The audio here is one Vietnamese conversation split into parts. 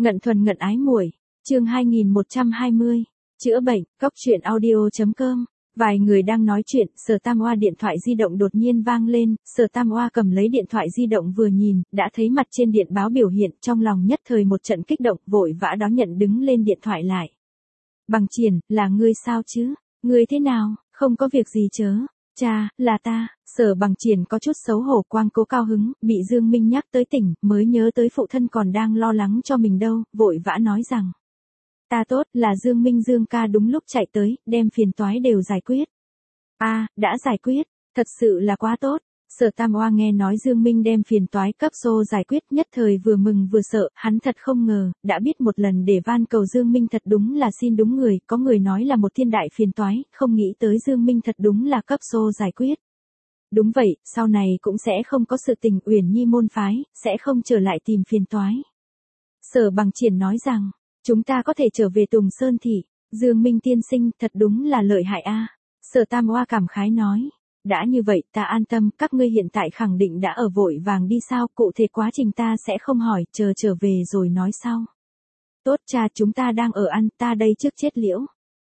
Ngận thuần ngận ái muội, chương 2120, chữa bệnh, cóc truyện audio.com. Vài người đang nói chuyện, Sở Tam Oa điện thoại di động đột nhiên vang lên, Sở Tam Oa cầm lấy điện thoại di động vừa nhìn, đã thấy mặt trên điện báo biểu hiện, trong lòng nhất thời một trận kích động, vội vã đón nhận đứng lên điện thoại lại. Bằng Triển, là ngươi sao chứ? Ngươi thế nào, không có việc gì chớ? Cha, là ta. Sở Bằng Triển có chút xấu hổ, quang cố cao hứng, bị Dương Minh nhắc tới tỉnh, mới nhớ tới phụ thân còn đang lo lắng cho mình đâu, vội vã nói rằng. Ta tốt, là Dương Minh Dương ca đúng lúc chạy tới, đem phiền toái đều giải quyết. Đã giải quyết, thật sự là quá tốt. Sở Tam Oa nghe nói Dương Minh đem phiền toái cấp xô giải quyết, nhất thời vừa mừng vừa sợ, hắn thật không ngờ, đã biết một lần để van cầu Dương Minh thật đúng là xin đúng người, có người nói là một thiên đại phiền toái, không nghĩ tới Dương Minh thật đúng là cấp xô giải quyết. Đúng vậy, sau này cũng sẽ không có sự tình Uyển Nhi môn phái, sẽ không trở lại tìm phiền toái. Sở Bằng Triển nói rằng, chúng ta có thể trở về Tùng Sơn Thị, Dương Minh tiên sinh thật đúng là lợi hại a. Sở Tam Oa cảm khái nói, đã như vậy ta an tâm, các ngươi hiện tại khẳng định đã ở vội vàng đi sao, cụ thể quá trình ta sẽ không hỏi, chờ trở về rồi nói sau. Tốt cha, chúng ta đang ở ăn, ta đây trước chết liễu.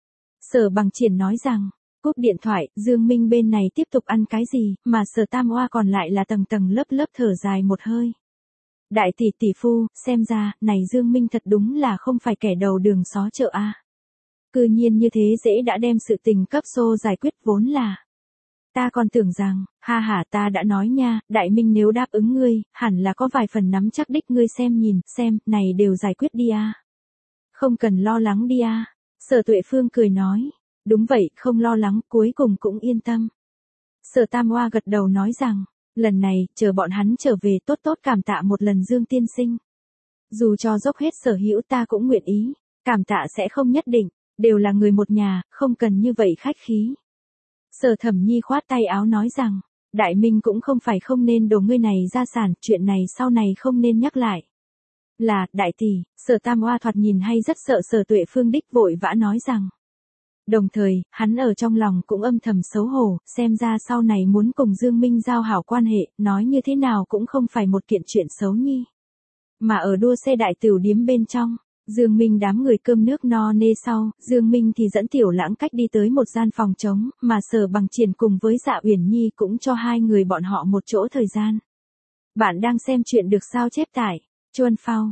Sở Bằng Triển nói rằng, cúp điện thoại, Dương Minh bên này tiếp tục ăn cái gì, mà Sở Tam Oa còn lại là tầng tầng lớp lớp thở dài một hơi. Đại tỷ tỷ phu, xem ra, này Dương Minh thật đúng là không phải kẻ đầu đường xó chợ a. Cư nhiên như thế dễ đã đem sự tình cấp xô giải quyết vốn là. Ta còn tưởng rằng, ta đã nói nha, Đại Minh nếu đáp ứng ngươi, hẳn là có vài phần nắm chắc đích ngươi xem nhìn, xem, này đều giải quyết đi a. Không cần lo lắng đi a. Sở Tuệ Phương cười nói, đúng vậy, không lo lắng, cuối cùng cũng yên tâm. Sở Tam Oa gật đầu nói rằng, lần này, chờ bọn hắn trở về tốt tốt cảm tạ một lần Dương tiên sinh. Dù cho dốc hết sở hữu ta cũng nguyện ý, cảm tạ sẽ không nhất định, đều là người một nhà, không cần như vậy khách khí. Sở Thẩm Nhi khoát tay áo nói rằng, Đại Minh cũng không phải không nên đổ ngươi này ra sản, chuyện này sau này không nên nhắc lại. Là, đại tỷ, Sở Tam Oa thoạt nhìn hay rất sợ Sở Tuệ Phương đích vội vã nói rằng. Đồng thời, hắn ở trong lòng cũng âm thầm xấu hổ, xem ra sau này muốn cùng Dương Minh giao hảo quan hệ, nói như thế nào cũng không phải một kiện chuyện xấu nhi. Mà ở đua xe đại tửu điếm bên trong, Dương Minh đám người cơm nước no nê sau, Dương Minh thì dẫn Tiểu Lãng Cách đi tới một gian phòng trống, mà Sở Bằng Triển cùng với Dạ Uyển Nhi cũng cho hai người bọn họ một chỗ thời gian. Bạn đang xem chuyện được sao chép tải. Chuan Phao,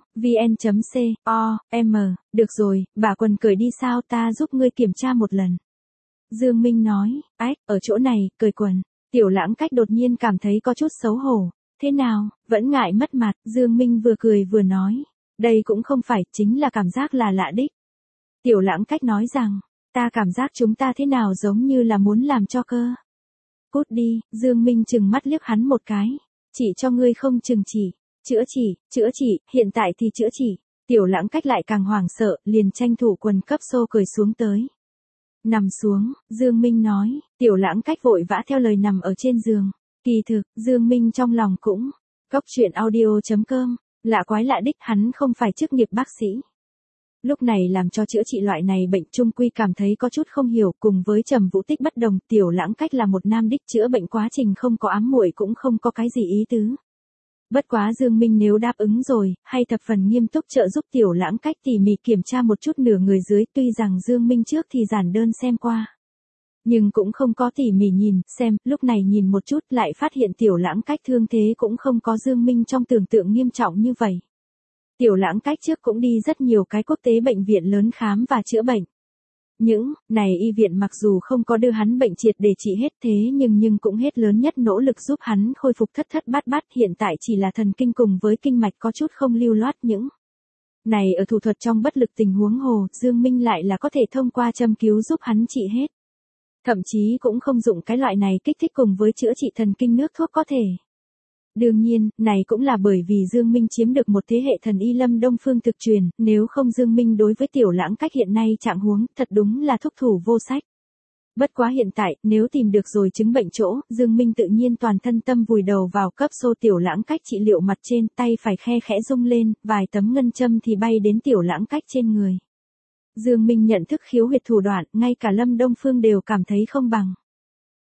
vn.com, được rồi, bà quần cởi đi sao ta giúp ngươi kiểm tra một lần. Dương Minh nói, ở chỗ này, cởi quần. Tiểu Lãng Cách đột nhiên cảm thấy có chút xấu hổ. Thế nào, vẫn ngại mất mặt, Dương Minh vừa cười vừa nói. Đây cũng không phải, chính là cảm giác là lạ đích. Tiểu Lãng Cách nói rằng, ta cảm giác chúng ta thế nào giống như là muốn làm cho cơ. Cút đi, Dương Minh chừng mắt liếc hắn một cái. Chỉ cho ngươi không chừng chỉ. Chữa chỉ, hiện tại thì chữa chỉ. Tiểu Lãng Cách lại càng hoảng sợ, liền tranh thủ quần cấp xô cởi xuống tới. Nằm xuống, Dương Minh nói, Tiểu Lãng Cách vội vã theo lời nằm ở trên giường. Kỳ thực, Dương Minh trong lòng cũng, cóc truyện audio.com, lạ quái lạ đích, hắn không phải chức nghiệp bác sĩ. Lúc này làm cho chữa trị loại này bệnh trung quy cảm thấy có chút không hiểu, cùng với Trầm Vũ Tích bất đồng, Tiểu Lãng Cách là một nam đích chữa bệnh quá trình không có ám muội cũng không có cái gì ý tứ. Bất quá Dương Minh nếu đáp ứng rồi, hay thập phần nghiêm túc trợ giúp Tiểu Lãng Cách tỉ mỉ kiểm tra một chút nửa người dưới, tuy rằng Dương Minh trước thì giản đơn xem qua. Nhưng cũng không có tỉ mỉ nhìn, xem, lúc này nhìn một chút lại phát hiện Tiểu Lãng Cách thương thế cũng không có Dương Minh trong tưởng tượng nghiêm trọng như vậy. Tiểu Lãng Cách trước cũng đi rất nhiều cái quốc tế bệnh viện lớn khám và chữa bệnh. Những này y viện mặc dù không có đưa hắn bệnh triệt để trị hết thế nhưng cũng hết lớn nhất nỗ lực giúp hắn khôi phục thất thất bát bát, hiện tại chỉ là thần kinh cùng với kinh mạch có chút không lưu loát những. Này ở thủ thuật trong bất lực tình huống hồ, Dương Minh lại là có thể thông qua châm cứu giúp hắn trị hết. Thậm chí cũng không dụng cái loại này kích thích cùng với chữa trị thần kinh nước thuốc có thể. Đương nhiên, này cũng là bởi vì Dương Minh chiếm được một thế hệ thần y Lâm Đông Phương thực truyền, nếu không Dương Minh đối với Tiểu Lãng Cách hiện nay trạng huống, thật đúng là thúc thủ vô sách. Bất quá hiện tại, nếu tìm được rồi chứng bệnh chỗ, Dương Minh tự nhiên toàn thân tâm vùi đầu vào cấp xô Tiểu Lãng Cách trị liệu mặt trên, tay phải khe khẽ rung lên, vài tấm ngân châm thì bay đến Tiểu Lãng Cách trên người. Dương Minh nhận thức khiếu huyệt thủ đoạn, ngay cả Lâm Đông Phương đều cảm thấy không bằng.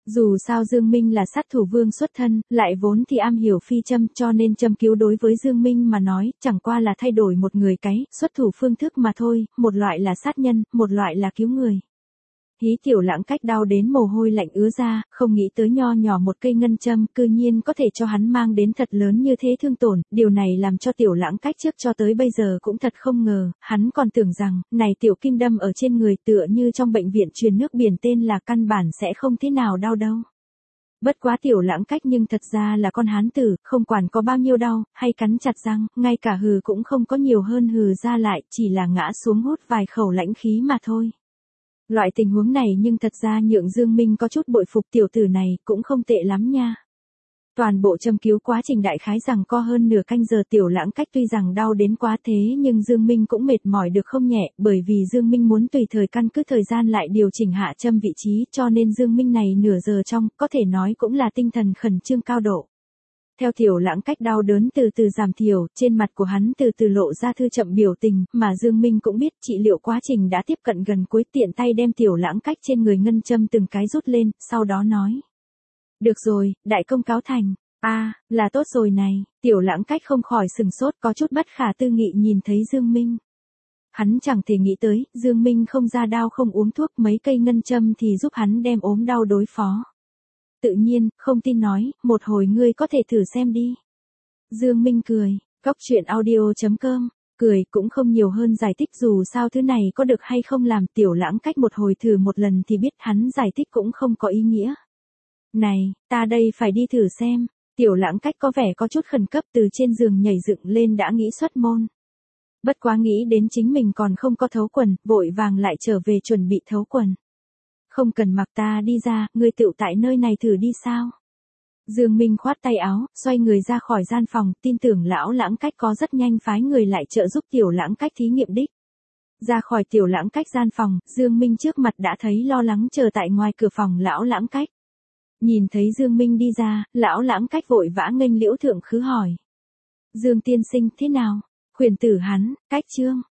Dù sao Dương Minh là sát thủ vương xuất thân, lại vốn thì am hiểu phi châm cho nên châm cứu đối với Dương Minh mà nói, chẳng qua là thay đổi một người cái, xuất thủ phương thức mà thôi, một loại là sát nhân, một loại là cứu người. Hí Tiểu Lãng Cách đau đến mồ hôi lạnh ứa ra, không nghĩ tới nho nhỏ một cây ngân châm, cư nhiên có thể cho hắn mang đến thật lớn như thế thương tổn, điều này làm cho Tiểu Lãng Cách trước cho tới bây giờ cũng thật không ngờ, hắn còn tưởng rằng, này tiểu kim đâm ở trên người tựa như trong bệnh viện truyền nước biển tên là căn bản sẽ không thế nào đau đâu. Bất quá Tiểu Lãng Cách nhưng thật ra là con hán tử, không quản có bao nhiêu đau, hay cắn chặt răng, ngay cả hừ cũng không có nhiều hơn hừ ra lại, chỉ là ngã xuống hút vài khẩu lãnh khí mà thôi. Loại tình huống này nhưng thật ra nhượng Dương Minh có chút bội phục tiểu tử này, cũng không tệ lắm nha. Toàn bộ châm cứu quá trình đại khái rằng co hơn nửa canh giờ. Tiểu Lãng Cách tuy rằng đau đến quá thế nhưng Dương Minh cũng mệt mỏi được không nhẹ, bởi vì Dương Minh muốn tùy thời căn cứ thời gian lại điều chỉnh hạ châm vị trí, cho nên Dương Minh này nửa giờ trong, có thể nói cũng là tinh thần khẩn trương cao độ. Theo Tiểu Lãng Cách đau đớn từ từ giảm thiểu, trên mặt của hắn từ từ lộ ra thư chậm biểu tình, mà Dương Minh cũng biết trị liệu quá trình đã tiếp cận gần cuối, tiện tay đem Tiểu Lãng Cách trên người ngân châm từng cái rút lên, sau đó nói. Được rồi, đại công cáo thành. Là tốt rồi này. Tiểu Lãng Cách không khỏi sừng sốt, có chút bất khả tư nghị nhìn thấy Dương Minh. Hắn chẳng thể nghĩ tới, Dương Minh không ra đao không uống thuốc, mấy cây ngân châm thì giúp hắn đem ốm đau đối phó. Tự nhiên, không tin nói, một hồi ngươi có thể thử xem đi. Dương Minh cười, Cóc Truyện Audio.com, cười cũng không nhiều hơn giải thích, dù sao thứ này có được hay không làm. Tiểu Lãng Cách một hồi thử một lần thì biết hắn giải thích cũng không có ý nghĩa. Này, ta đây phải đi thử xem. Tiểu Lãng Cách có vẻ có chút khẩn cấp, từ trên giường nhảy dựng lên đã nghĩ xuất môn. Bất quá nghĩ đến chính mình còn không có thấu quần, vội vàng lại trở về chuẩn bị thấu quần. Không cần mặc, ta đi ra, ngươi tựu tại nơi này thử đi sao? Dương Minh khoát tay áo, xoay người ra khỏi gian phòng, tin tưởng lão Lãng Cách có rất nhanh phái người lại trợ giúp Tiểu Lãng Cách thí nghiệm đích. Ra khỏi Tiểu Lãng Cách gian phòng, Dương Minh trước mặt đã thấy lo lắng chờ tại ngoài cửa phòng lão Lãng Cách. Nhìn thấy Dương Minh đi ra, lão Lãng Cách vội vã nghênh liễu thượng khứ hỏi. Dương tiên sinh thế nào? Khuyển tử hắn, Cách Trương,